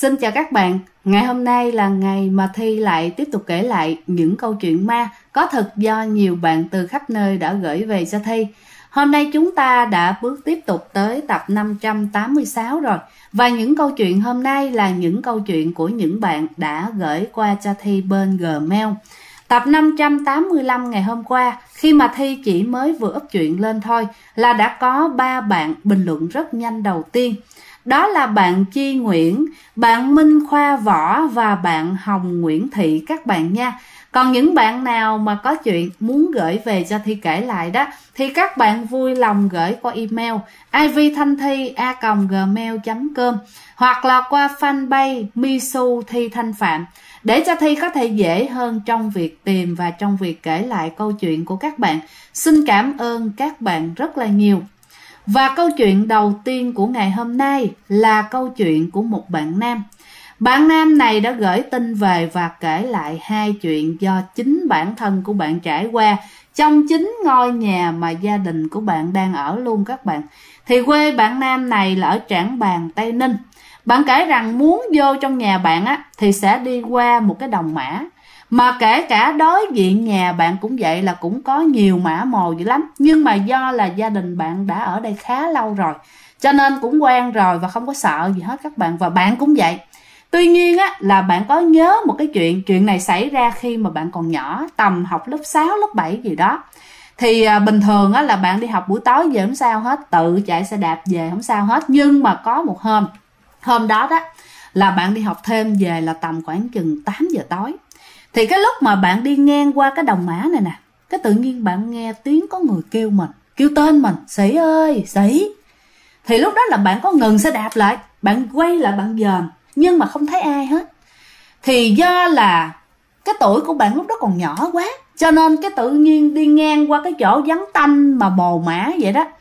Xin chào các bạn, ngày hôm nay là ngày mà Thi lại tiếp tục kể lại những câu chuyện ma có thật do nhiều bạn từ khắp nơi đã gửi về cho Thi. Hôm nay chúng ta đã bước tiếp tục tới tập 586 rồi. Và những câu chuyện hôm nay là những câu chuyện của những bạn đã gửi qua cho Thi bên Gmail. Tập 585 ngày hôm qua, khi mà Thi chỉ mới vừa up chuyện lên thôi là đã có 3 bạn bình luận rất nhanh đầu tiên. Đó là bạn Chi Nguyễn, bạn Minh Khoa Võ và bạn Hồng Nguyễn Thị các bạn nha. Còn những bạn nào mà có chuyện muốn gửi về cho Thi kể lại đó thì các bạn vui lòng gửi qua email ivthanhthi@gmail.com hoặc là qua fanpage Misu Thi Thanh Phạm để cho Thi có thể dễ hơn trong việc tìm và trong việc kể lại câu chuyện của các bạn. Xin cảm ơn các bạn rất là nhiều. Và câu chuyện đầu tiên của ngày hôm nay là câu chuyện của một bạn nam. Bạn nam này đã gửi tin về và kể lại 2 chuyện do chính bản thân của bạn trải qua trong chính ngôi nhà mà gia đình của bạn đang ở luôn các bạn. Thì quê bạn nam này là ở Trảng Bàng, Tây Ninh. Bạn kể rằng muốn vô trong nhà bạn á thì sẽ đi qua một cái đồng mã. Mà kể cả đối diện nhà bạn cũng vậy, là cũng có nhiều mã mồ dữ lắm. Nhưng mà do là gia đình bạn đã ở đây khá lâu rồi cho nên cũng quen rồi và không có sợ gì hết các bạn. Và bạn cũng vậy. Tuy nhiên á là bạn có nhớ một cái chuyện này xảy ra khi mà bạn còn nhỏ, tầm học lớp 6, lớp 7 gì đó. Thì bình thường á là bạn đi học buổi tối về không sao hết, tự chạy xe đạp về không sao hết. Nhưng mà có một hôm đó là bạn đi học thêm về là tầm khoảng chừng 8 giờ tối. Thì cái lúc mà bạn đi ngang qua cái đồng mã này nè, cái tự nhiên bạn nghe tiếng có người kêu mình, kêu tên mình: Sĩ ơi, Sĩ. Thì lúc đó là bạn có ngừng xe đạp lại, bạn quay lại bạn dòm nhưng mà không thấy ai hết. Thì do là cái tuổi của bạn lúc đó còn nhỏ quá cho nên cái tự nhiên đi ngang qua cái chỗ vắng tanh mà mồ mã vậy đó,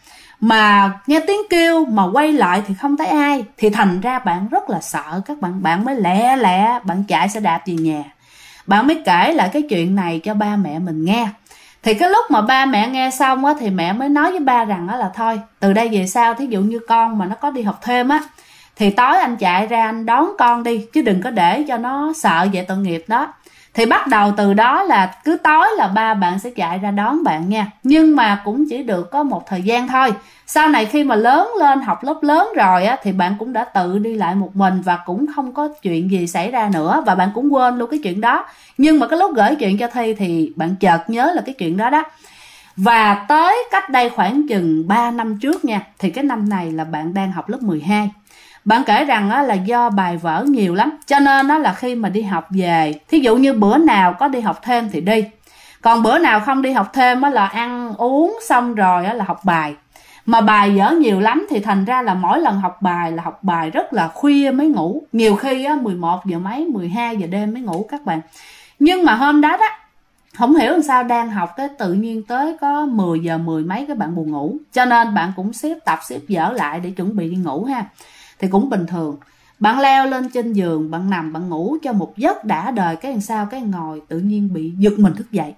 mà nghe tiếng kêu mà quay lại thì không thấy ai. Thì thành ra bạn rất là sợ các bạn. Bạn mới lẹ bạn chạy xe đạp về nhà. Bạn mới kể lại cái chuyện này cho ba mẹ mình nghe. Thì cái lúc mà ba mẹ nghe xong á thì mẹ mới nói với ba rằng á là thôi, từ đây về sau thí dụ như con mà nó có đi học thêm á thì tối anh chạy ra anh đón con đi, chứ đừng có để cho nó sợ vậy tội nghiệp đó. Thì bắt đầu từ đó là cứ tối là ba bạn sẽ chạy ra đón bạn nha. Nhưng mà cũng chỉ được có một thời gian thôi. Sau này khi mà lớn lên, học lớp lớn rồi á thì bạn cũng đã tự đi lại một mình và cũng không có chuyện gì xảy ra nữa, và bạn cũng quên luôn cái chuyện đó. Nhưng mà cái lúc gửi chuyện cho Thi thì bạn chợt nhớ là cái chuyện đó đó. Và tới cách đây khoảng chừng 3 năm trước nha, thì cái năm này là bạn đang học lớp 12. Bạn kể rằng á, là do bài vở nhiều lắm cho nên á, là khi mà đi học về, thí dụ như bữa nào có đi học thêm thì đi, còn bữa nào không đi học thêm á, là ăn uống xong rồi á, là học bài. Mà bài vở nhiều lắm thì thành ra là mỗi lần học bài rất là khuya mới ngủ. Nhiều khi á, 11 giờ mấy, 12 giờ đêm mới ngủ các bạn. Nhưng mà hôm đó không hiểu làm sao đang học cái tự nhiên tới có 10 giờ 10 mấy cái bạn buồn ngủ. Cho nên bạn cũng xếp vở lại để chuẩn bị đi ngủ ha. Thì cũng bình thường, bạn leo lên trên giường, bạn nằm bạn ngủ cho một giấc đã đời, cái làm sao cái ngồi tự nhiên bị giật mình thức dậy.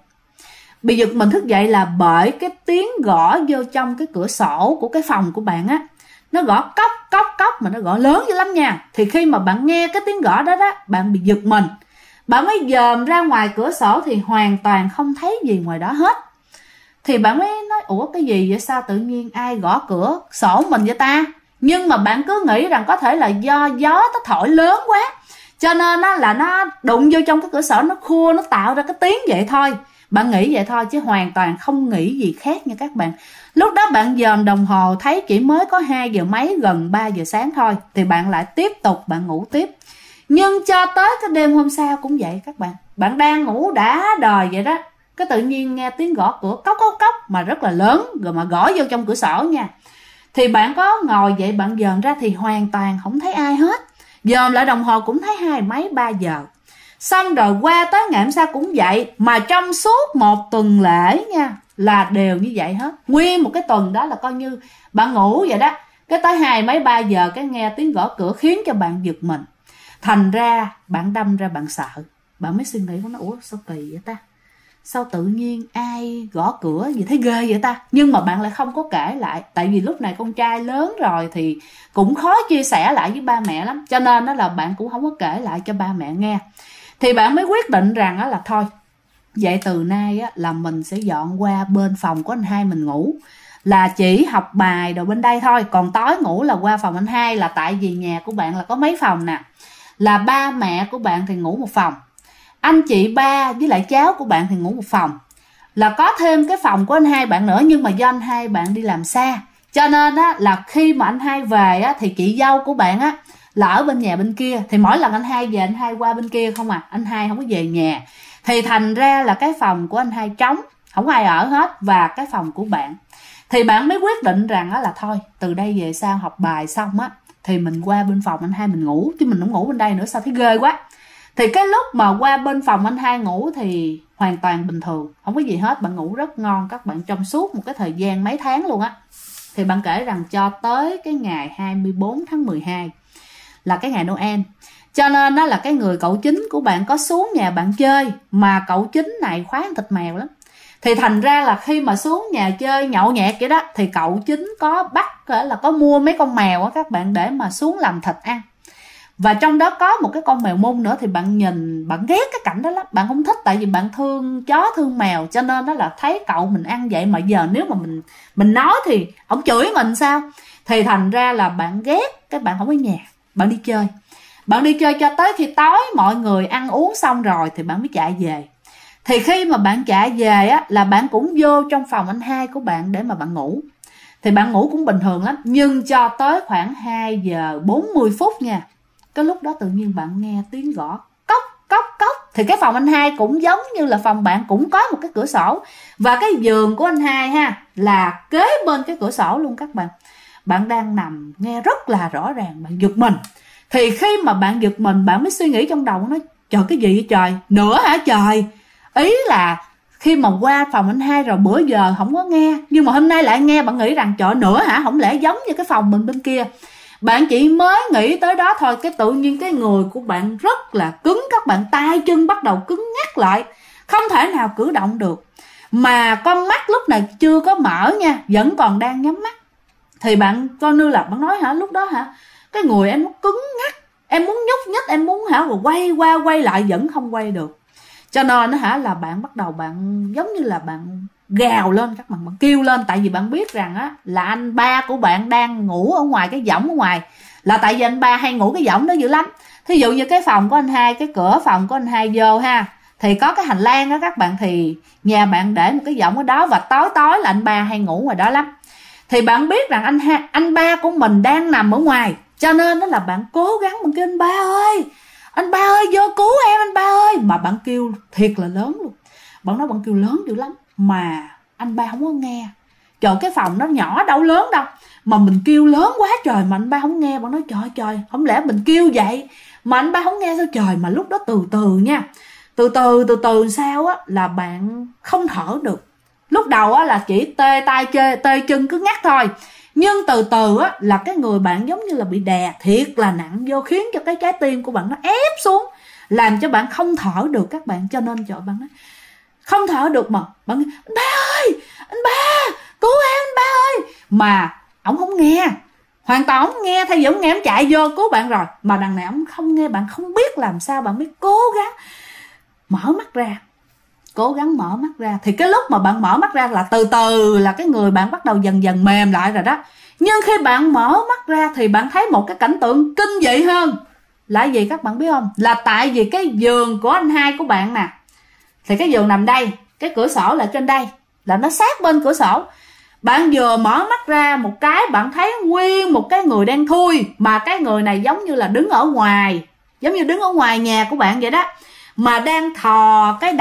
Bị giật mình thức dậy là bởi cái tiếng gõ vô trong cái cửa sổ của cái phòng của bạn á. Nó gõ cốc cốc cốc mà nó gõ lớn dữ lắm nha. Thì khi mà bạn nghe cái tiếng gõ đó bạn bị giật mình. Bạn mới dòm ra ngoài cửa sổ thì hoàn toàn không thấy gì ngoài đó hết. Thì bạn mới nói: ủa cái gì vậy, sao tự nhiên ai gõ cửa sổ mình vậy ta? Nhưng mà bạn cứ nghĩ rằng có thể là do gió nó thổi lớn quá cho nên là nó đụng vô trong cái cửa sổ, nó khua, nó tạo ra cái tiếng vậy thôi. Bạn nghĩ vậy thôi chứ hoàn toàn không nghĩ gì khác nha các bạn. Lúc đó bạn dòm đồng hồ thấy chỉ mới có 2 giờ mấy, gần 3 giờ sáng thôi. Thì bạn lại tiếp tục bạn ngủ tiếp. Nhưng cho tới cái đêm hôm sau cũng vậy các bạn. Bạn đang ngủ đã đời vậy đó, cái tự nhiên nghe tiếng gõ cửa cốc cốc cốc mà rất là lớn, rồi mà gõ vô trong cửa sổ nha. Thì bạn có ngồi dậy bạn dòm ra thì hoàn toàn không thấy ai hết. Dòm lại đồng hồ cũng thấy 2 mấy 3 giờ. Xong rồi qua tới ngày hôm sau cũng vậy. Mà trong suốt một tuần lễ nha là đều như vậy hết. Nguyên một cái tuần đó là coi như bạn ngủ vậy đó. Cái tới 2 mấy 3 giờ cái nghe tiếng gõ cửa khiến cho bạn giật mình. Thành ra bạn đâm ra bạn sợ. Bạn mới suy nghĩ, nó ủa sao kỳ vậy ta, sao tự nhiên ai gõ cửa gì thấy ghê vậy ta, nhưng mà bạn lại không có kể lại. Tại vì lúc này con trai lớn rồi thì cũng khó chia sẻ lại với ba mẹ lắm, cho nên đó là bạn cũng không có kể lại cho ba mẹ nghe. Thì bạn mới quyết định rằng là thôi, vậy từ nay là mình sẽ dọn qua bên phòng của anh hai mình ngủ, là chỉ học bài đồ bên đây thôi, còn tối ngủ là qua phòng anh hai. Là tại vì nhà của bạn là có mấy phòng nè, là ba mẹ của bạn thì ngủ một phòng, anh chị ba với lại cháu của bạn thì ngủ một phòng, là có thêm cái phòng của anh hai bạn nữa. Nhưng mà do anh hai bạn đi làm xa, cho nên là khi mà anh hai về thì chị dâu của bạn là ở bên nhà bên kia, thì mỗi lần anh hai về anh hai qua bên kia không à, anh hai không có về nhà. Thì thành ra là cái phòng của anh hai trống, không ai ở hết, và cái phòng của bạn. Thì bạn mới quyết định rằng là thôi, từ đây về sau học bài xong thì mình qua bên phòng anh hai mình ngủ, chứ mình không ngủ bên đây nữa sao thấy ghê quá. Thì cái lúc mà qua bên phòng anh hai ngủ thì hoàn toàn bình thường, không có gì hết, bạn ngủ rất ngon các bạn, trong suốt một cái thời gian mấy tháng luôn á. Thì bạn kể rằng cho tới cái ngày 24 tháng 12 là cái ngày Noel, cho nên đó là cái người cậu chính của bạn có xuống nhà bạn chơi, mà cậu chính này khoái ăn thịt mèo lắm. Thì thành ra là khi mà xuống nhà chơi nhậu nhẹt vậy đó, thì cậu chính có bắt là có mua mấy con mèo các bạn, để mà xuống làm thịt ăn. Và trong đó có một cái con mèo mung nữa. Thì bạn nhìn, bạn ghét cái cảnh đó lắm, bạn không thích, tại vì bạn thương chó thương mèo, cho nên đó là thấy cậu mình ăn vậy mà giờ nếu mà mình nói thì ổng chửi mình sao. Thì thành ra là bạn ghét, cái bạn không ở nhà, bạn đi chơi. Bạn đi chơi cho tới khi tối mọi người ăn uống xong rồi thì bạn mới chạy về. Thì khi mà bạn chạy về là bạn cũng vô trong phòng anh hai của bạn để mà bạn ngủ. Thì bạn ngủ cũng bình thường lắm, nhưng cho tới khoảng 2 giờ 40 phút nha, cái lúc đó tự nhiên bạn nghe tiếng gõ cốc cốc cốc. Thì cái phòng anh hai cũng giống như là phòng bạn, cũng có một cái cửa sổ, và cái giường của anh hai là kế bên cái cửa sổ luôn các bạn. Bạn đang nằm nghe rất là rõ ràng, bạn giật mình. Thì khi mà bạn giật mình, bạn mới suy nghĩ trong đầu, nói trời cái gì vậy trời, nữa hả trời. Ý là khi mà qua phòng anh hai rồi bữa giờ không có nghe, nhưng mà hôm nay lại nghe, bạn nghĩ rằng trời nữa hả, không lẽ giống như cái phòng mình bên kia. Bạn chỉ mới nghĩ tới đó thôi, cái tự nhiên cái người của bạn rất là cứng các bạn, tay chân bắt đầu cứng ngắc lại, không thể nào cử động được. Mà con mắt lúc này chưa có mở nha, vẫn còn đang nhắm mắt. Thì bạn coi như là bạn nói lúc đó cái người em nó cứng ngắc, em muốn nhúc nhích, em muốn rồi quay qua quay lại vẫn không quay được. Cho nên là bạn bắt đầu bạn giống như là bạn gào lên các bạn kêu lên. Tại vì bạn biết rằng là anh ba của bạn đang ngủ ở ngoài cái võng ở ngoài, là tại vì anh ba hay ngủ cái võng đó dữ lắm. Thí dụ như cái phòng của anh hai, cái cửa phòng của anh hai vô thì có cái hành lang đó các bạn, thì nhà bạn để một cái võng ở đó, và tối tối là anh ba hay ngủ ngoài đó lắm. Thì bạn biết rằng anh ba của mình đang nằm ở ngoài, cho nên đó là bạn cố gắng bạn kêu anh ba ơi vô cứu em anh ba ơi. Mà bạn kêu thiệt là lớn luôn, bạn nói bạn kêu lớn dữ lắm mà anh ba không có nghe. Trời, cái phòng nó nhỏ đâu lớn đâu, mà mình kêu lớn quá trời mà anh ba không nghe. Bạn nói trời không lẽ mình kêu vậy mà anh ba không nghe sao trời. Mà lúc đó từ từ nha, từ từ sao là bạn không thở được. Lúc đầu là chỉ tê tay tê chân cứ ngắt thôi, nhưng từ từ là cái người bạn giống như là bị đè thiệt là nặng vô, khiến cho cái trái tim của bạn nó ép xuống, làm cho bạn không thở được các bạn. Cho nên trời, bạn nói không thở được mà bạn nói, anh ba ơi, anh ba cứu em anh ba ơi. Mà ổng không nghe, hoàn toàn không nghe. Thay vì ổng nghe ổng chạy vô cứu bạn rồi, mà đằng này ổng không nghe. Bạn không biết làm sao, bạn mới cố gắng mở mắt ra, cố gắng mở mắt ra. Thì cái lúc mà bạn mở mắt ra là từ từ là cái người bạn bắt đầu dần dần mềm lại rồi đó. Nhưng khi bạn mở mắt ra thì bạn thấy một cái cảnh tượng kinh dị hơn là gì các bạn biết không? Là tại vì cái giường của anh hai của bạn nè, thì cái giường nằm đây, cái cửa sổ là trên đây, là nó sát bên cửa sổ. Bạn vừa mở mắt ra một cái, bạn thấy nguyên một cái người đen thui, mà cái người này giống như là đứng ở ngoài, giống như đứng ở ngoài nhà của bạn vậy đó, mà đang thò cái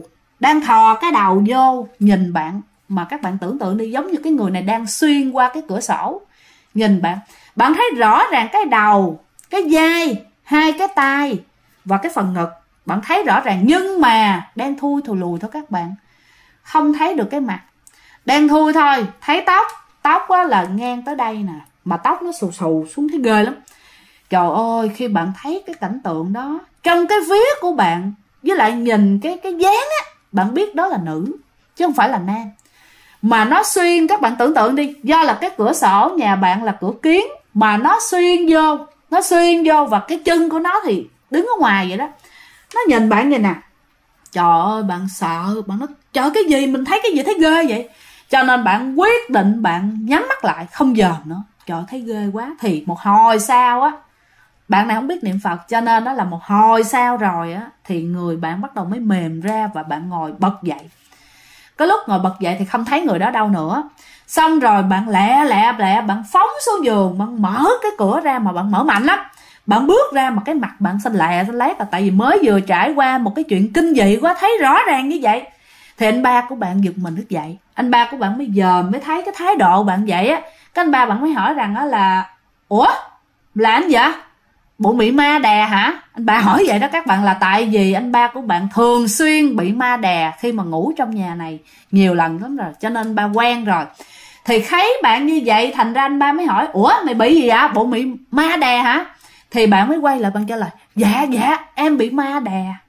đầu vô nhìn bạn. Mà các bạn tưởng tượng đi, giống như cái người này đang xuyên qua cái cửa sổ nhìn bạn. Bạn thấy rõ ràng cái đầu, cái vai, hai cái tay và cái phần ngực, bạn thấy rõ ràng. Nhưng mà đen thui thù lùi thôi các bạn, không thấy được cái mặt, đen thui thôi. Thấy tóc là ngang tới đây nè, mà tóc nó xù xù xuống thấy ghê lắm. Trời ơi, khi bạn thấy cái cảnh tượng đó trong cái vía của bạn, với lại nhìn cái dáng bạn biết đó là nữ chứ không phải là nam. Mà nó xuyên, các bạn tưởng tượng đi, do là cái cửa sổ nhà bạn là cửa kiến mà nó xuyên vô và cái chân của nó thì đứng ở ngoài vậy đó. Nó nhìn bạn vậy nè, trời ơi bạn sợ, bạn nói trời cái gì, mình thấy cái gì thấy ghê vậy. Cho nên bạn quyết định bạn nhắm mắt lại không dòm nữa, trời thấy ghê quá. Thì một hồi sau á, bạn này không biết niệm Phật, cho nên đó là một hồi sau rồi á thì người bạn bắt đầu mới mềm ra và bạn ngồi bật dậy. Cái lúc ngồi bật dậy thì không thấy người đó đâu nữa. Xong rồi bạn lẹ bạn phóng xuống giường, bạn mở cái cửa ra mà bạn mở mạnh lắm. Bạn bước ra mà cái mặt bạn xanh lét là tại vì mới vừa trải qua một cái chuyện kinh dị quá, thấy rõ ràng như vậy. Thì anh ba của bạn giật mình thức dậy. Anh ba của bạn mới mới thấy cái thái độ bạn vậy á. Cái anh ba bạn mới hỏi rằng á là ủa là anh vậy? Bộ bị ma đè hả? Anh ba hỏi vậy đó các bạn, là tại vì anh ba của bạn thường xuyên bị ma đè khi mà ngủ trong nhà này nhiều lần lắm rồi, cho nên ba quen rồi. Thì thấy bạn như vậy thành ra anh ba mới hỏi ủa mày bị gì vậy? Bộ bị ma đè hả? Thì bạn mới quay lại bạn trả lời dạ em bị ma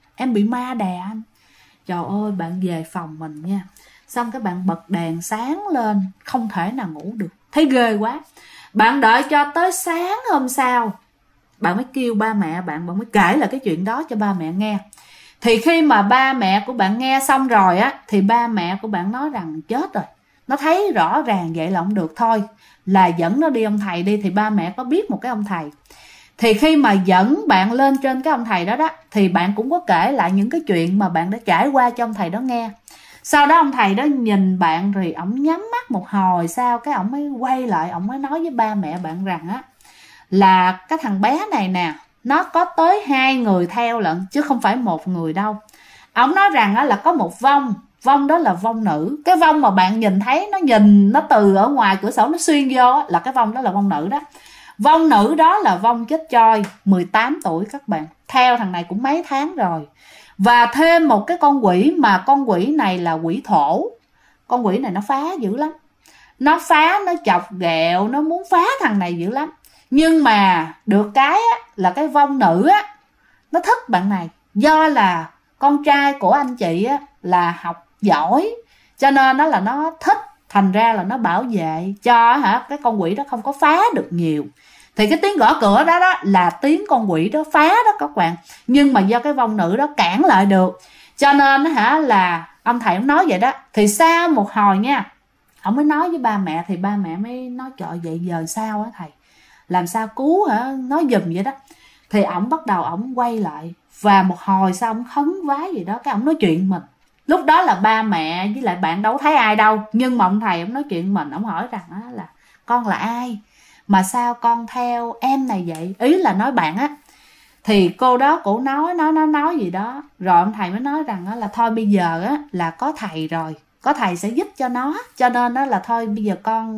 đè anh. Trời ơi, bạn về phòng mình nha, xong cái bạn bật đèn sáng lên, không thể nào ngủ được, thấy ghê quá. Bạn đợi cho tới sáng hôm sau bạn mới kêu ba mẹ bạn mới kể lại cái chuyện đó cho ba mẹ nghe. Thì khi mà ba mẹ của bạn nghe xong rồi á, thì ba mẹ của bạn nói rằng chết rồi, nó thấy rõ ràng vậy là không được, thôi là dẫn nó đi ông thầy đi. Thì ba mẹ có biết một cái ông thầy. Thì khi mà dẫn bạn lên trên cái ông thầy đó đó, thì bạn cũng có kể lại những cái chuyện mà bạn đã trải qua cho ông thầy đó nghe. Sau đó ông thầy đó nhìn bạn rồi ổng nhắm mắt một hồi sau, cái ổng mới quay lại, ổng mới nói với ba mẹ bạn rằng á là cái thằng bé này nè, nó có tới 2 người theo lận chứ không phải một người đâu. Ổng nói rằng á là có một vong đó là vong nữ. Cái vong mà bạn nhìn thấy, nó nhìn nó từ ở ngoài cửa sổ nó xuyên vô á, là cái vong đó là vong nữ đó. Vong nữ đó là vong chết choi 18 tuổi các bạn, theo thằng này cũng mấy tháng rồi. Và thêm một cái con quỷ, mà con quỷ này là quỷ thổ. Con quỷ này nó phá dữ lắm, nó phá, nó chọc ghẹo, nó muốn phá thằng này dữ lắm. Nhưng mà được cái á, là cái vong nữ á, nó thích bạn này. Do là con trai của anh chị á, là học giỏi, cho nên đó là nó thích, thành ra là nó bảo vệ cho cái con quỷ đó không có phá được nhiều. Thì cái tiếng gõ cửa đó là tiếng con quỷ đó phá đó các bạn. Nhưng mà do cái vong nữ đó cản lại được, cho nên là ông thầy ông nói vậy đó. Thì sau một hồi nha, ông mới nói với ba mẹ. Thì ba mẹ mới nói trời vậy giờ sao á thầy, làm sao cứu nói giùm vậy đó. Thì ổng bắt đầu ổng quay lại, và một hồi sau ổng khấn vái gì đó, cái ổng nói chuyện mình. Lúc đó là ba mẹ với lại bạn đâu thấy ai đâu, nhưng mà ông thầy ổng nói chuyện mình. Ổng hỏi rằng là con là ai mà sao con theo em này vậy, ý là nói bạn á. Thì cô đó cổ nói gì đó, rồi ông thầy mới nói rằng là thôi bây giờ á là có thầy rồi, có thầy sẽ giúp cho nó, cho nên đó là thôi bây giờ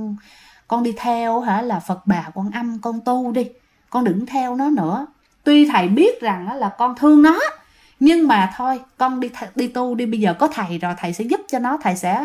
con đi theo là Phật Bà Quan Âm, con tu đi, con đừng theo nó nữa. Tuy thầy biết rằng là con thương nó, nhưng mà thôi con đi tu đi, bây giờ có thầy rồi, thầy sẽ giúp cho nó, thầy sẽ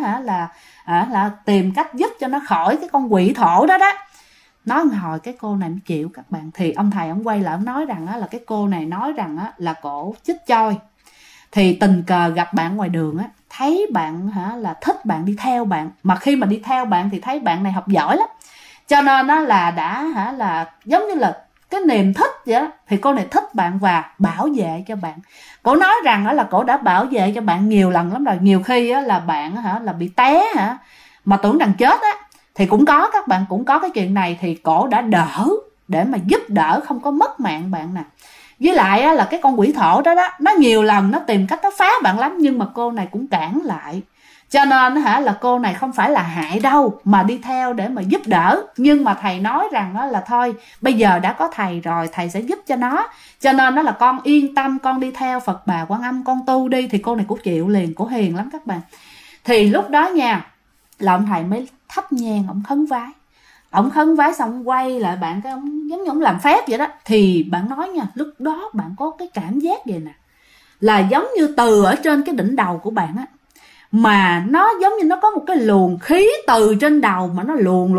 là tìm cách giúp cho nó khỏi cái con quỷ thổ đó đó. Nói một hồi cái cô này mới chịu các bạn. Thì ông thầy ông quay lại ông nói rằng là cái cô này nói rằng là cổ chích choi. Thì tình cờ gặp bạn ngoài đường á, thấy bạn là thích bạn, đi theo bạn. Mà khi mà đi theo bạn thì thấy bạn này học giỏi lắm, cho nên là đã là giống như là cái niềm thích vậy đó. Thì cô này thích bạn và bảo vệ cho bạn. Cổ nói rằng là cổ đã bảo vệ cho bạn nhiều lần lắm rồi. Nhiều khi là bạn là bị té mà tưởng rằng chết á, thì cũng có, các bạn cũng có cái chuyện này. Thì cổ đã đỡ để mà giúp đỡ, không có mất mạng bạn nè. Với lại là cái con quỷ thổ đó nó nhiều lần nó tìm cách nó phá bạn lắm, nhưng mà cô này cũng cản lại. Cho nên là cô này không phải là hại đâu, mà đi theo để mà giúp đỡ. Nhưng mà thầy nói rằng là thôi bây giờ đã có thầy rồi, thầy sẽ giúp cho nó, cho nên là con yên tâm, con đi theo Phật Bà Quan Âm, con tu đi. Thì cô này cũng chịu liền, cô hiền lắm các bạn. Thì lúc đó nha, là ông thầy mới thắp nhang, ông khấn vái. Ông khấn vái xong ông quay lại bạn, cái ông giống như ông làm phép vậy đó. Thì bạn nói nha, lúc đó bạn có cái cảm giác vậy nè, là giống như từ ở trên cái đỉnh đầu của bạn á, mà nó giống như nó có một cái luồng khí từ trên đầu mà nó luồn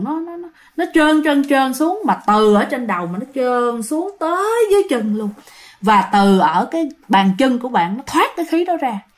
nó trơn xuống, mà từ ở trên đầu mà nó trơn xuống tới dưới chân luôn. Và từ ở cái bàn chân của bạn nó thoát cái khí đó ra.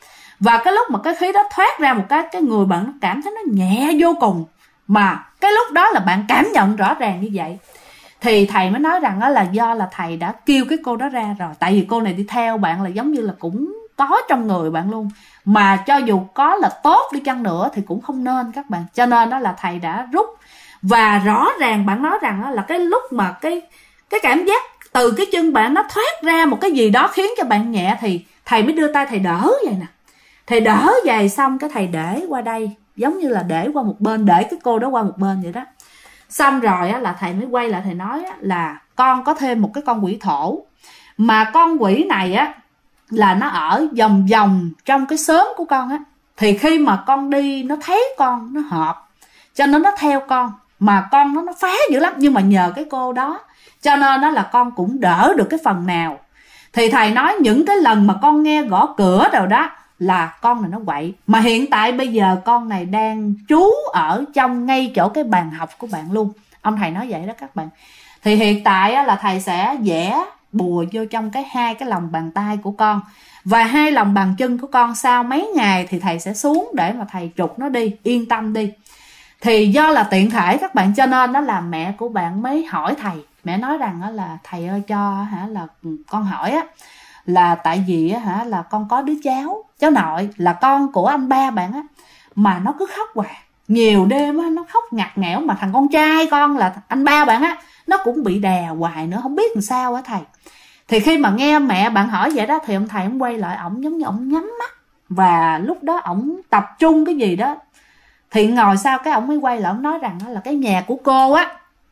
Và cái lúc mà cái khí đó thoát ra một cái người bạn nó cảm thấy nó nhẹ vô cùng, mà cái lúc đó là bạn cảm nhận rõ ràng như vậy. Thì thầy mới nói rằng đó là do là thầy đã kêu cái cô đó ra rồi. Tại vì cô này đi theo bạn là giống như là cũng có trong người bạn luôn, mà cho dù có là tốt đi chăng nữa thì cũng không nên các bạn. Cho nên đó là thầy đã rút. Và rõ ràng bạn nói rằng đó là cái lúc mà cái cảm giác từ cái chân bạn nó thoát ra một cái gì đó khiến cho bạn nhẹ, thì thầy mới đưa tay thầy đỡ vậy nè. Thầy đỡ vậy xong cái thầy để qua đây, giống như là để qua một bên, để cái cô đó qua một bên vậy đó. Xong rồi á, là thầy mới quay lại thầy nói á, là con có thêm một cái con quỷ thổ. Mà con quỷ này á là nó ở vòng vòng trong cái xóm của con á. Thì khi mà con đi nó thấy con nó hợp, cho nên nó theo con. Mà con nó phá dữ lắm, nhưng mà nhờ cái cô đó cho nên đó là con cũng đỡ được cái phần nào. Thì thầy nói những cái lần mà con nghe gõ cửa rồi đó là con này nó quậy. Mà hiện tại bây giờ con này đang trú ở trong ngay chỗ cái bàn học của bạn luôn. Ông thầy nói vậy đó các bạn. Thì hiện tại á, là thầy sẽ vẽ bùa vô trong hai cái lòng bàn tay của con và hai lòng bàn chân của con. Sau mấy ngày thì thầy sẽ xuống để mà thầy trục nó đi, yên tâm đi. Thì do là tiện thể các bạn, cho nên đó là mẹ của bạn mới hỏi thầy. Mẹ nói rằng đó là thầy ơi cho là con hỏi á, là tại vì á là con có đứa cháu nội là con của anh ba bạn á, mà nó cứ khóc hoài, nhiều đêm á nó khóc ngặt nghẽo. Mà thằng con trai con là anh ba bạn á, nó cũng bị đè hoài nữa, không biết làm sao á thầy. Thì khi mà nghe mẹ bạn hỏi vậy đó, thì ông thầy ông quay lại, ổng giống như ổng nhắm mắt, và lúc đó ổng tập trung cái gì đó. Thì ngồi sau cái ổng mới quay lại, ổng nói rằng đó là cái nhà của cô á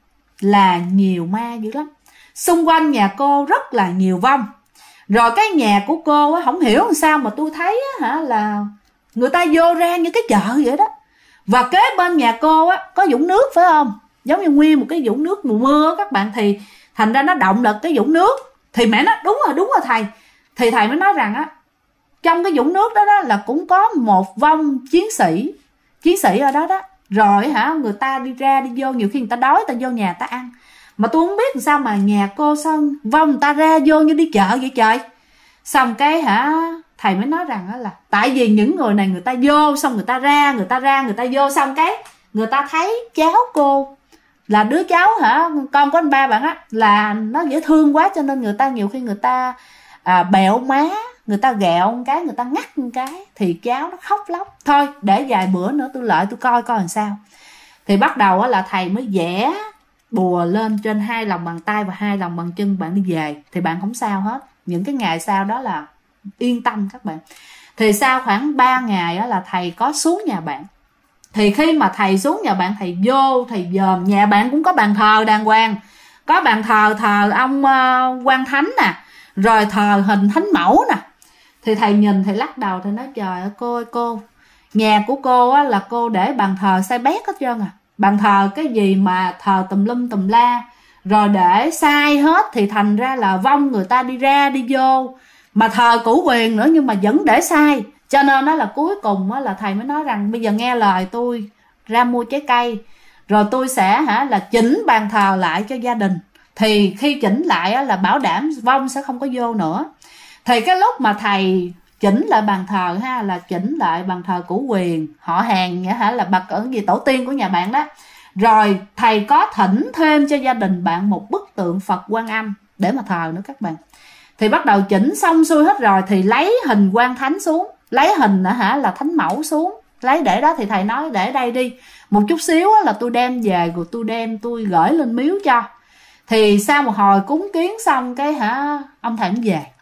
là nhiều ma dữ lắm, xung quanh nhà cô rất là nhiều vong. Rồi cái nhà của cô á, không hiểu làm sao mà tôi thấy á, là người ta vô ra như cái chợ vậy đó. Và kế bên nhà cô á có vũng nước phải không, giống như nguyên một cái vũng nước mùa mưa các bạn. Thì thành ra nó động lực cái vũng nước. Thì mẹ nói đúng rồi thầy. Thì thầy mới nói rằng á, trong cái vũng nước đó là cũng có một vong chiến sĩ ở đó đó. Rồi người ta đi ra đi vô, nhiều khi người ta đói người ta vô nhà người ta ăn. Mà tôi không biết làm sao mà nhà cô sao vong người ta ra vô như đi chợ vậy trời. Xong cái thầy mới nói rằng là tại vì những người này người ta vô, xong người ta ra người ta vô, xong cái người ta thấy cháu cô là đứa cháu con của anh ba bạn á, là nó dễ thương quá, cho nên người ta nhiều khi người ta bẹo má, người ta ghẹo một cái, người ta ngắt một cái, thì cháu nó khóc lóc. Thôi để vài bữa nữa tôi lại tôi coi làm sao. Thì bắt đầu là thầy mới vẽ bùa lên trên hai lòng bàn tay và hai lòng bàn chân bạn đi về. Thì bạn không sao hết. Những cái ngày sau đó là yên tâm các bạn. Thì sau khoảng 3 ngày là thầy có xuống nhà bạn. Thì khi mà thầy xuống nhà bạn, thầy vô thầy dòm, nhà bạn cũng có bàn thờ đàng hoàng, có bàn thờ ông Quan Thánh nè, rồi thờ hình Thánh Mẫu nè. Thì thầy nhìn, thầy lắc đầu, thầy nói trời ơi cô ơi, cô nhà của cô á, là cô để bàn thờ sai bét hết trơn à. Bàn thờ cái gì mà thờ tùm lum tùm la, rồi để sai hết, thì thành ra là vong người ta đi ra đi vô. Mà thờ cửu quyền nữa nhưng mà vẫn để sai. Cho nên đó là cuối cùng là thầy mới nói rằng bây giờ nghe lời tôi ra mua trái cây, rồi tôi sẽ là chỉnh bàn thờ lại cho gia đình. Thì khi chỉnh lại là bảo đảm vong sẽ không có vô nữa. Thì cái lúc mà thầy chỉnh lại bàn thờ là chỉnh lại bàn thờ cửu quyền, họ hàng là bậc ở gì tổ tiên của nhà bạn đó. Rồi thầy có thỉnh thêm cho gia đình bạn một bức tượng Phật Quan Âm để mà thờ nữa các bạn. Thì bắt đầu chỉnh xong xuôi hết rồi thì lấy hình Quan Thánh xuống, lấy hình là Thánh Mẫu xuống, lấy để đó. Thì thầy nói để đây đi, một chút xíu là tôi đem về, rồi tôi gửi lên miếu cho. Thì sau một hồi cúng kiến xong cái ông thầy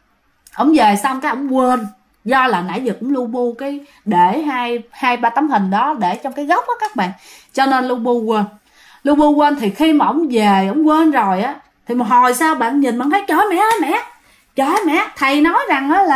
ông về xong cái ông quên, do là nãy giờ cũng lu bu cái để hai ba tấm hình đó để trong cái góc á các bạn, cho nên lu bu quên. Thì khi mà ông về ông quên rồi á, thì một hồi sau bạn nhìn bạn thấy trời ơi mẹ, thầy nói rằng á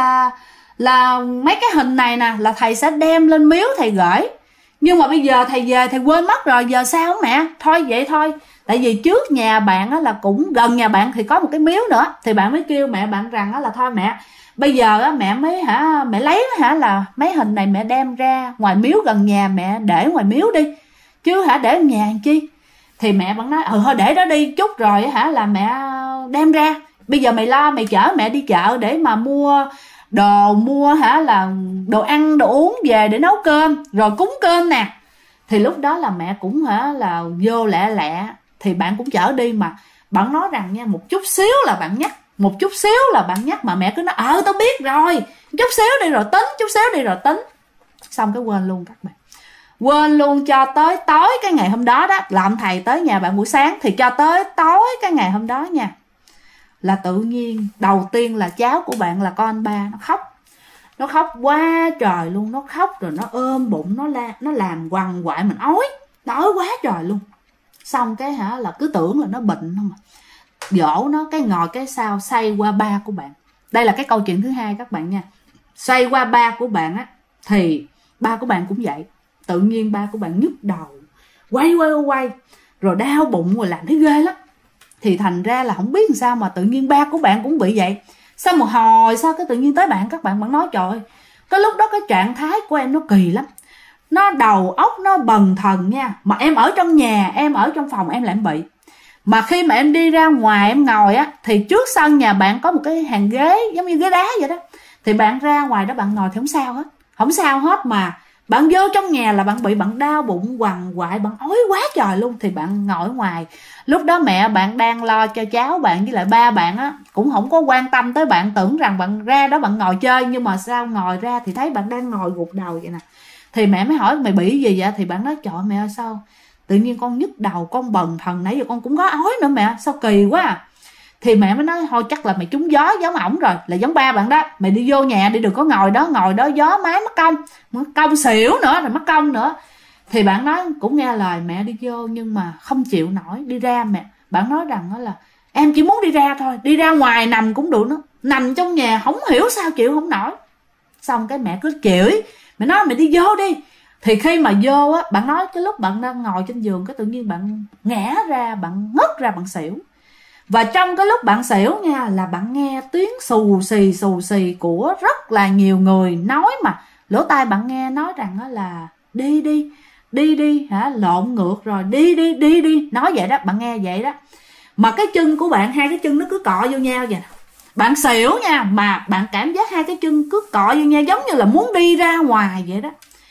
là mấy cái hình này nè là thầy sẽ đem lên miếu thầy gửi, nhưng mà bây giờ thầy về thầy quên mất rồi, giờ sao mẹ? Thôi vậy thôi, tại vì trước nhà bạn á là cũng gần nhà bạn thì có một cái miếu nữa. Thì bạn mới kêu mẹ bạn rằng á là thôi mẹ, bây giờ á mẹ mới mẹ lấy là mấy hình này mẹ đem ra ngoài miếu gần nhà, mẹ để ngoài miếu đi chứ để ở nhà làm chi. Thì mẹ vẫn nói thôi để đó đi chút rồi là mẹ đem ra. Bây giờ mày lo mày chở mẹ đi chợ để mà mua đồ mua là đồ ăn đồ uống về để nấu cơm rồi cúng cơm nè. Thì lúc đó là mẹ cũng là vô lẹ lẹ, thì bạn cũng chở đi, mà bạn nói rằng nha, một chút xíu là bạn nhắc, một chút xíu là bạn nhắc, mà mẹ cứ nói tao biết rồi, chút xíu đi rồi tính, chút xíu đi rồi tính. Xong cái quên luôn các bạn, quên luôn cho tới tối cái ngày hôm đó đó, làm thầy tới nhà bạn buổi sáng, thì cho tới tối cái ngày hôm đó nha, là tự nhiên đầu tiên là cháu của bạn là con anh ba nó khóc quá trời luôn, nó khóc rồi nó ôm bụng, nó làm quằn quại, mình nó ói quá trời luôn. Xong cái là cứ tưởng là nó bệnh không, dỗ nó cái ngồi cái sao xoay qua ba của bạn. Đây là cái câu chuyện thứ hai các bạn nha. Xoay qua ba của bạn á, thì ba của bạn cũng vậy, tự nhiên ba của bạn nhức đầu, quay rồi đau bụng, rồi làm thấy ghê lắm. Thì thành ra là không biết làm sao mà tự nhiên ba của bạn cũng bị vậy. Sau một hồi sao cái tự nhiên tới bạn, các bạn nói trời ơi, cái lúc đó cái trạng thái của em nó kỳ lắm, nó đầu óc nó bần thần nha. Mà em ở trong nhà, em ở trong phòng em lại em bị. Mà khi mà em đi ra ngoài em ngồi á, thì trước sân nhà bạn có một cái hàng ghế giống như ghế đá vậy đó, thì bạn ra ngoài đó bạn ngồi thì không sao hết. Mà bạn vô trong nhà là bạn bị, bạn đau bụng quằn quại, bạn ói quá trời luôn, thì bạn ngồi ngoài. Lúc đó mẹ bạn đang lo cho cháu bạn với lại ba bạn á, cũng không có quan tâm tới bạn, tưởng rằng bạn ra đó bạn ngồi chơi, nhưng mà sao ngồi ra thì thấy bạn đang ngồi gục đầu vậy nè. Thì mẹ mới hỏi mày bị gì vậy, thì bạn nói trời mẹ ơi, sao tự nhiên con nhức đầu, con bần thần, nãy giờ con cũng có ói nữa mẹ, sao kỳ quá à. Thì mẹ mới nói thôi chắc là mày trúng gió giống ổng rồi, là giống ba bạn đó, mày đi vô nhà đi, đừng có ngồi đó gió mái mất công xỉu nữa, rồi mất công nữa. Thì bạn nói cũng nghe lời mẹ đi vô, nhưng mà không chịu nổi đi ra. Mẹ bạn nói rằng đó là em chỉ muốn đi ra thôi, đi ra ngoài nằm cũng được nữa, nằm trong nhà không hiểu sao chịu không nổi. Xong cái mẹ cứ chửi, mẹ nói mày đi vô đi. Thì khi mà vô á, bạn nói cái lúc bạn đang ngồi trên giường, cái tự nhiên bạn ngã ra, bạn ngất ra, bạn xỉu. Và trong cái lúc bạn xỉu nha, là bạn nghe tiếng xù xì của rất là nhiều người nói, mà lỗ tai bạn nghe nói rằng đó là đi lộn ngược rồi, đi nói vậy đó, bạn nghe vậy đó. Mà cái chân của bạn, hai cái chân nó cứ cọ vô nhau vậy, bạn xỉu nha, mà bạn cảm giác hai cái chân cứ cọ vô nhau giống như là muốn đi ra ngoài vậy đó.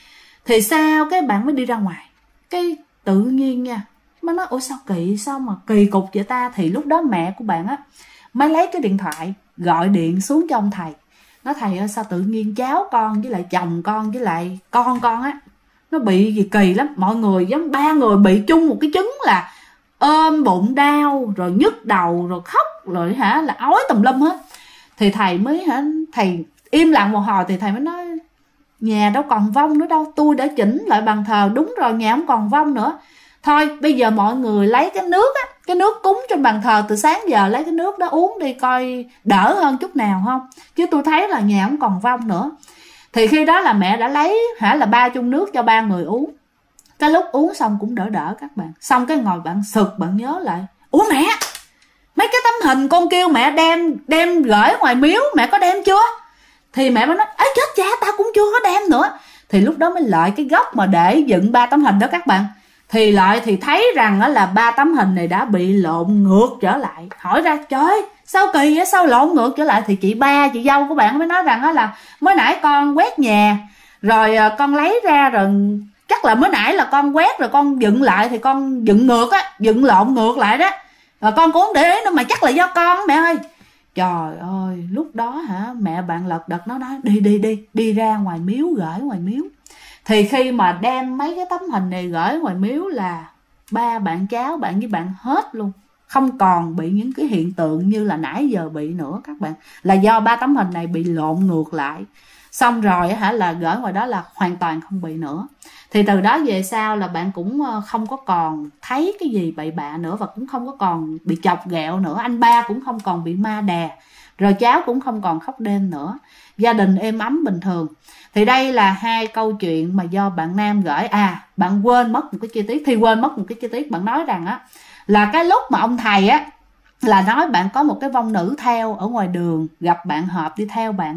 Thì sao cái bạn mới đi ra ngoài, cái tự nhiên nha, mới nói ủa sao mà kỳ cục vậy ta. Thì lúc đó mẹ của bạn á mới lấy cái điện thoại gọi điện xuống cho ông thầy, nói thầy ơi sao tự nhiên cháu con với lại chồng con với lại con á nó bị gì kỳ lắm, mọi người giống ba người bị chung một cái chứng là ôm bụng đau rồi nhức đầu rồi khóc rồi là ói tùm lum hết. Thì thầy mới thầy im lặng một hồi, thì thầy mới nói nhà đâu còn vong nữa đâu, tôi đã chỉnh lại bàn thờ, đúng rồi, nhà không còn vong nữa. Thôi bây giờ mọi người lấy cái nước á, cái nước cúng trên bàn thờ từ sáng giờ, lấy cái nước đó uống đi coi đỡ hơn chút nào không, chứ tôi thấy là nhà không còn vong nữa. Thì khi đó là mẹ đã lấy là 3 chung nước cho 3 người uống. Cái lúc uống xong cũng đỡ các bạn. Xong cái ngồi bạn sực, bạn nhớ lại, ủa mẹ, mấy cái tấm hình con kêu mẹ đem gửi ngoài miếu mẹ có đem chưa? Thì mẹ mới nói ấy chết cha, tao cũng chưa có đem nữa. Thì lúc đó mới lại cái góc mà để dựng 3 tấm hình đó các bạn, thì lại thì thấy rằng là 3 tấm hình này đã bị lộn ngược trở lại. Hỏi ra trời sao kỳ vậy, sao lộn ngược trở lại? Thì chị dâu của bạn mới nói rằng là mới nãy con quét nhà rồi con lấy ra, rồi chắc là mới nãy là con quét rồi con dựng lại, thì con dựng ngược á, dựng lộn ngược lại đó, rồi con cũng không để ý nữa, mà chắc là do con mẹ ơi. Trời ơi, lúc đó mẹ bạn lật đật nó nói đi ra ngoài miếu, gửi ngoài miếu. Thì khi mà đem mấy cái tấm hình này gửi ngoài miếu là 3 bạn cháu bạn với bạn hết luôn, không còn bị những cái hiện tượng như là nãy giờ bị nữa các bạn, là do 3 tấm hình này bị lộn ngược lại. Xong rồi là gửi ngoài đó là hoàn toàn không bị nữa. Thì từ đó về sau là bạn cũng không có còn thấy cái gì bậy bạ nữa, và cũng không có còn bị chọc ghẹo nữa. Anh ba cũng không còn bị ma đè, rồi cháu cũng không còn khóc đêm nữa, gia đình êm ấm bình thường. Thì đây là 2 câu chuyện mà do bạn Nam gửi. Bạn quên mất một cái chi tiết, bạn nói rằng là cái lúc mà ông thầy là nói bạn có một cái vong nữ theo ở ngoài đường, gặp bạn họp đi theo bạn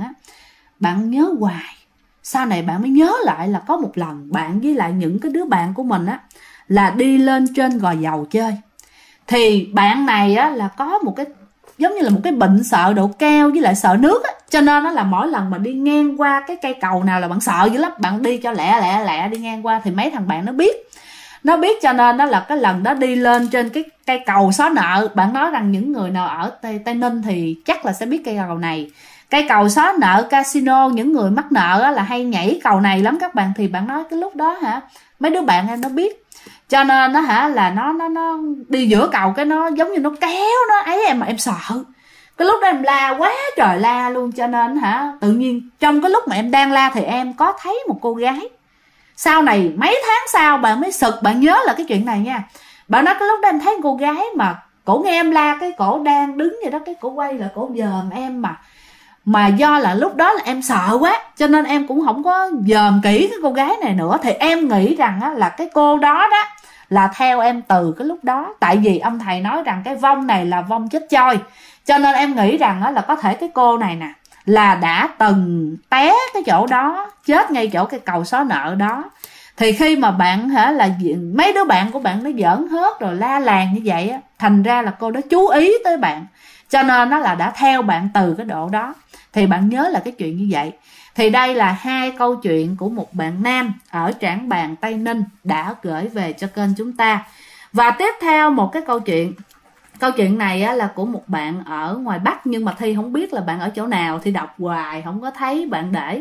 bạn nhớ hoài. Sau này bạn mới nhớ lại là có một lần bạn với lại những cái đứa bạn của mình là đi lên trên Gò Dầu chơi. Thì bạn này là có một cái giống như là một cái bệnh sợ độ cao với lại sợ nước cho nên nó là mỗi lần mà đi ngang qua cái cây cầu nào là bạn sợ dữ lắm, bạn đi cho lẹ lẹ lẹ đi ngang qua thì mấy thằng bạn nó biết cho nên đó là cái lần đó đi lên trên cái cây cầu xóa nợ. Bạn nói rằng những người nào ở Tây Ninh thì chắc là sẽ biết cây cầu này, cây cầu xóa nợ casino. Những người mắc nợ là hay nhảy cầu này lắm các bạn. Thì bạn nói cái lúc đó mấy đứa bạn em nó biết, cho nên nó là nó đi giữa cầu, cái nó giống như nó kéo nó ấy em, mà em sợ. Cái lúc đó em la quá trời la luôn, cho nên tự nhiên trong cái lúc mà em đang la thì em có thấy một cô gái. Sau này mấy tháng sau bạn mới sực, bạn nhớ là cái chuyện này nha. Bạn nói cái lúc đó em thấy cô gái mà cổ nghe em la, cái cổ đang đứng vậy đó, cái cổ quay là cổ dòm em, mà do là lúc đó là em sợ quá cho nên em cũng không có dòm kỹ cái cô gái này nữa. Thì em nghĩ rằng là cái cô đó là theo em từ cái lúc đó. Tại vì ông thầy nói rằng cái vong này là vong chết choi, cho nên em nghĩ rằng là có thể cái cô này nè là đã từng té cái chỗ đó, chết ngay chỗ cái cầu xóa nợ đó. Thì khi mà bạn là mấy đứa bạn của bạn nó giỡn hết rồi la làng như vậy á, thành ra là cô đó chú ý tới bạn, cho nên nó là đã theo bạn từ cái độ đó. Thì bạn nhớ là cái chuyện như vậy. Thì đây là 2 câu chuyện của một bạn nam ở Trảng Bàng, Tây Ninh đã gửi về cho kênh chúng ta. Và tiếp theo một cái câu chuyện này là của một bạn ở ngoài Bắc, nhưng mà Thi không biết là bạn ở chỗ nào, Thi đọc hoài không có thấy bạn để.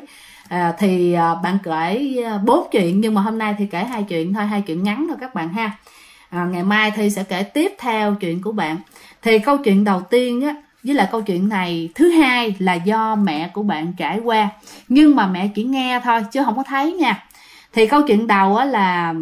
Bạn kể 4 chuyện, nhưng mà hôm nay thì kể 2 chuyện thôi, 2 chuyện ngắn thôi các bạn ha. Ngày mai Thi sẽ kể tiếp theo chuyện của bạn. Thì câu chuyện đầu tiên với lại câu chuyện này thứ hai là do mẹ của bạn trải qua, nhưng mà mẹ chỉ nghe thôi chứ không có thấy nha. Thì câu chuyện đầu là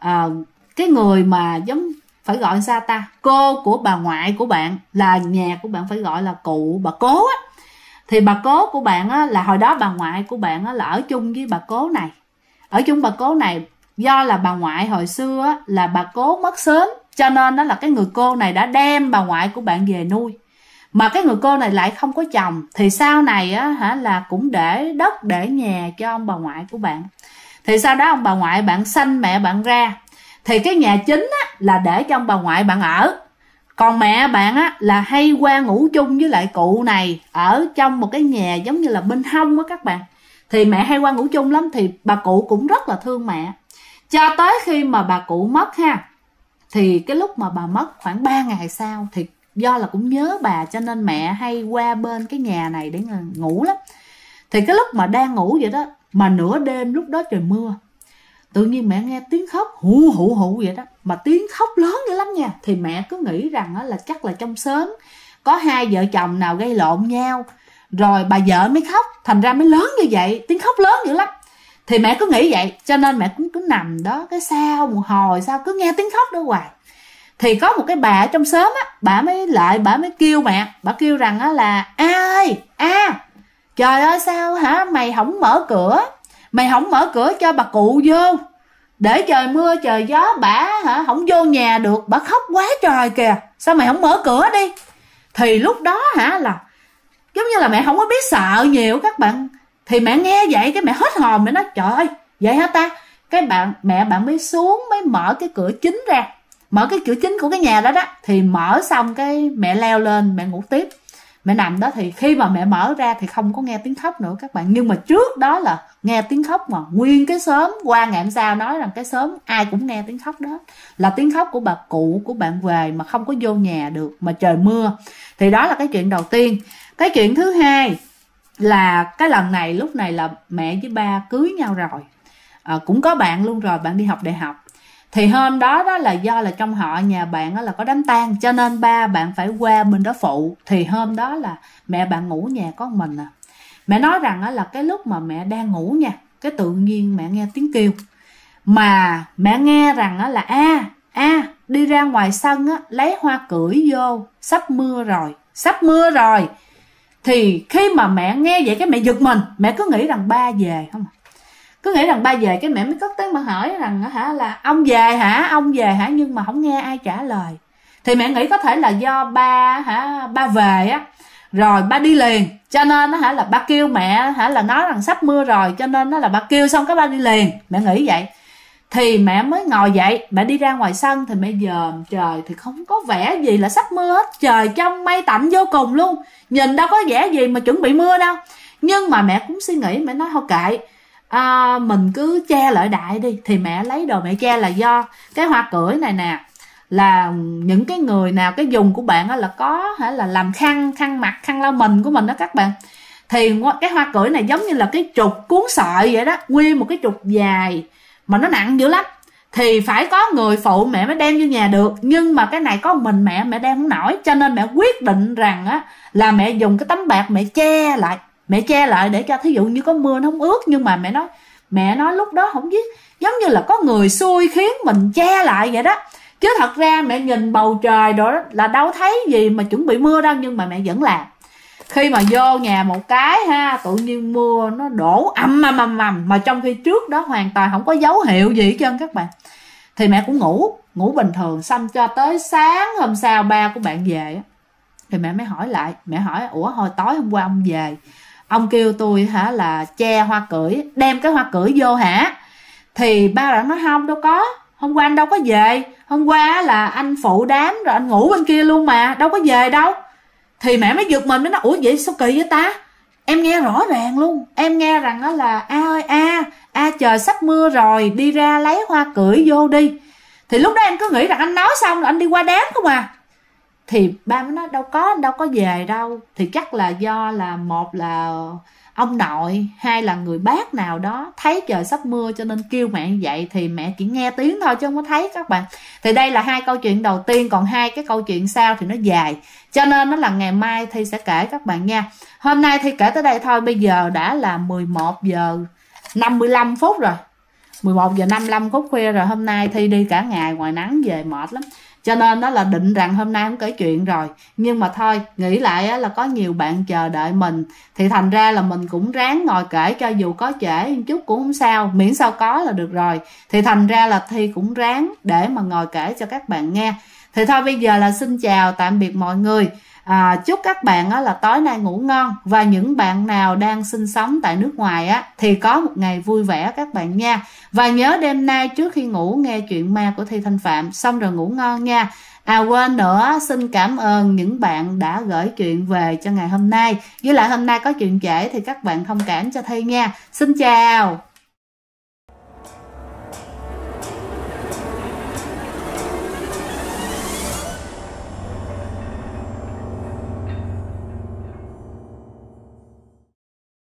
cái người mà giống phải gọi sao ta, cô của bà ngoại của bạn, là nhà của bạn phải gọi là cụ bà cố á. Thì bà cố của bạn là hồi đó bà ngoại của bạn là ở chung với bà cố này. Ở chung bà cố này do là bà ngoại hồi xưa là bà cố mất sớm, cho nên đó là cái người cô này đã đem bà ngoại của bạn về nuôi. Mà cái người cô này lại không có chồng, thì sau này là cũng để đất để nhà cho ông bà ngoại của bạn. Thì sau đó ông bà ngoại bạn sanh mẹ bạn ra, thì cái nhà chính là để cho ông bà ngoại bạn ở. Còn mẹ bạn là hay qua ngủ chung với lại cụ này ở trong một cái nhà giống như là bên hông các bạn. Thì mẹ hay qua ngủ chung lắm, thì bà cụ cũng rất là thương mẹ. Cho tới khi mà bà cụ mất thì cái lúc mà bà mất khoảng 3 ngày sau, thì do là cũng nhớ bà cho nên mẹ hay qua bên cái nhà này để ngủ lắm. Thì cái lúc mà đang ngủ vậy đó, mà nửa đêm lúc đó trời mưa, tự nhiên mẹ nghe tiếng khóc hụ hụ hụ vậy đó, mà tiếng khóc lớn dữ lắm nha. Thì mẹ cứ nghĩ rằng là chắc là trong xóm có 2 vợ chồng nào gây lộn nhau, rồi bà vợ mới khóc, thành ra mới lớn như vậy, tiếng khóc lớn dữ lắm. Thì mẹ cứ nghĩ vậy, cho nên mẹ cũng cứ nằm đó, cái sau một hồi sau cứ nghe tiếng khóc đó hoài. Thì có một cái bà ở trong xóm bà mới kêu mẹ, bà kêu rằng là ơi trời ơi sao mày không mở cửa, mày không mở cửa cho bà cụ vô, để trời mưa trời gió bả không vô nhà được, bả khóc quá trời kìa, sao mày không mở cửa đi. Thì lúc đó là giống như là mẹ không có biết sợ nhiều các bạn. Thì mẹ nghe vậy cái mẹ hết hồn, mẹ nói trời ơi vậy hả ta. Cái mẹ bạn mới xuống, mới mở cái cửa chính ra, mở cái cửa chính của cái nhà đó. Thì mở xong cái mẹ leo lên mẹ ngủ tiếp, mẹ nằm đó. Thì khi mà mẹ mở ra thì không có nghe tiếng khóc nữa các bạn, nhưng mà trước đó là nghe tiếng khóc, mà nguyên cái xóm qua ngày hôm sau nói rằng cái xóm ai cũng nghe tiếng khóc đó, là tiếng khóc của bà cụ của bạn về mà không có vô nhà được, mà trời mưa. Thì đó là cái chuyện đầu tiên. Cái chuyện thứ hai là cái lần này, lúc này là mẹ với ba cưới nhau rồi, cũng có bạn luôn rồi, bạn đi học đại học. Thì hôm đó là do là trong họ nhà bạn là có đám tang, cho nên ba bạn phải qua bên đó phụ. Thì hôm đó là mẹ bạn ngủ nhà có mình Mẹ nói rằng là cái lúc mà mẹ đang ngủ nha, cái tự nhiên mẹ nghe tiếng kêu, mà mẹ nghe rằng là đi ra ngoài sân lấy hoa cưỡi vô, sắp mưa rồi. Thì khi mà mẹ nghe vậy cái mẹ giật mình, mẹ cứ nghĩ rằng ba về không, cứ nghĩ rằng ba về. Cái mẹ mới cất tiếng mà hỏi rằng là ông về hả, nhưng mà không nghe ai trả lời. Thì mẹ nghĩ có thể là do ba về rồi ba đi liền, cho nên là ba kêu mẹ là nói rằng sắp mưa rồi, cho nên là ba kêu xong cái ba đi liền, mẹ nghĩ vậy. Thì mẹ mới ngồi dậy, mẹ đi ra ngoài sân thì mẹ dòm trời thì không có vẻ gì là sắp mưa hết, trời trong mây tạnh vô cùng luôn, nhìn đâu có vẻ gì mà chuẩn bị mưa đâu. Nhưng mà mẹ cũng suy nghĩ, mẹ nói thôi kệ, mình cứ che lại đại đi. Thì mẹ lấy đồ mẹ che là do cái hoa cưỡi này nè, là những cái người nào cái dùng của bạn là có là làm khăn mặt, khăn lau mình của mình đó các bạn. Thì cái hoa cưỡi này giống như là cái trục cuốn sợi vậy đó, nguyên một cái trục dài mà nó nặng dữ lắm, thì phải có người phụ mẹ mới đem vô nhà được. Nhưng mà cái này có mình mẹ đem không nổi, cho nên mẹ quyết định rằng á là mẹ dùng cái tấm bạc mẹ che lại để cho thí dụ như có mưa nó không ướt. Nhưng mà mẹ nói lúc đó không biết, giống như là có người xui khiến mình che lại vậy đó, chứ thật ra mẹ nhìn bầu trời đó là đâu thấy gì mà chuẩn bị mưa đâu, nhưng mà mẹ vẫn làm. Khi mà vô nhà một cái tự nhiên mưa nó đổ ầm mà trong khi trước đó hoàn toàn không có dấu hiệu gì hết trơn các bạn. Thì mẹ cũng ngủ bình thường, xong cho tới sáng hôm sau ba của bạn về thì mẹ mới hỏi lại, mẹ hỏi ủa hồi tối hôm qua ông về, ông kêu tôi là che hoa cưỡi, đem cái hoa cưỡi vô hả? Thì ba bạn nói không, đâu có, hôm qua anh đâu có về, hôm qua là anh phụ đám rồi anh ngủ bên kia luôn mà, đâu có về đâu. Thì mẹ mới giật mình, mới nói ủa vậy sao kỳ vậy ta, em nghe rõ ràng luôn, em nghe rằng đó là A trời sắp mưa rồi, đi ra lấy hoa cưỡi vô đi. Thì lúc đó em cứ nghĩ rằng anh nói xong rồi anh đi qua đám không à. Thì ba mới nói đâu có về đâu. Thì chắc là do là một là ông nội, hai là người bác nào đó thấy trời sắp mưa cho nên kêu mẹ như vậy, thì mẹ chỉ nghe tiếng thôi chứ không có thấy các bạn. Thì đây là hai câu chuyện đầu tiên, còn hai cái câu chuyện sau thì nó dài, cho nên nó là ngày mai Thi sẽ kể các bạn nha. Hôm nay Thi kể tới đây thôi, bây giờ đã là 11 giờ 55 phút rồi, 11 giờ 55 phút khuya rồi. Hôm nay Thi đi cả ngày ngoài nắng về mệt lắm, cho nên đó là định rằng hôm nay không kể chuyện rồi. Nhưng mà thôi, nghĩ lại là có nhiều bạn chờ đợi mình, thì thành ra là mình cũng ráng ngồi kể, cho dù có trễ một chút cũng không sao, miễn sao có là được rồi. Thì thành ra là Thi cũng ráng để mà ngồi kể cho các bạn nghe. Thì thôi bây giờ là xin chào tạm biệt mọi người. Chúc các bạn là tối nay ngủ ngon. Và những bạn nào đang sinh sống tại nước ngoài thì có một ngày vui vẻ các bạn nha. Và nhớ đêm nay trước khi ngủ nghe chuyện ma của Thi Thanh Phạm, xong rồi ngủ ngon nha. Quên nữa, xin cảm ơn những bạn đã gửi chuyện về cho ngày hôm nay. Với lại hôm nay có chuyện trễ thì các bạn thông cảm cho Thi nha. Xin chào.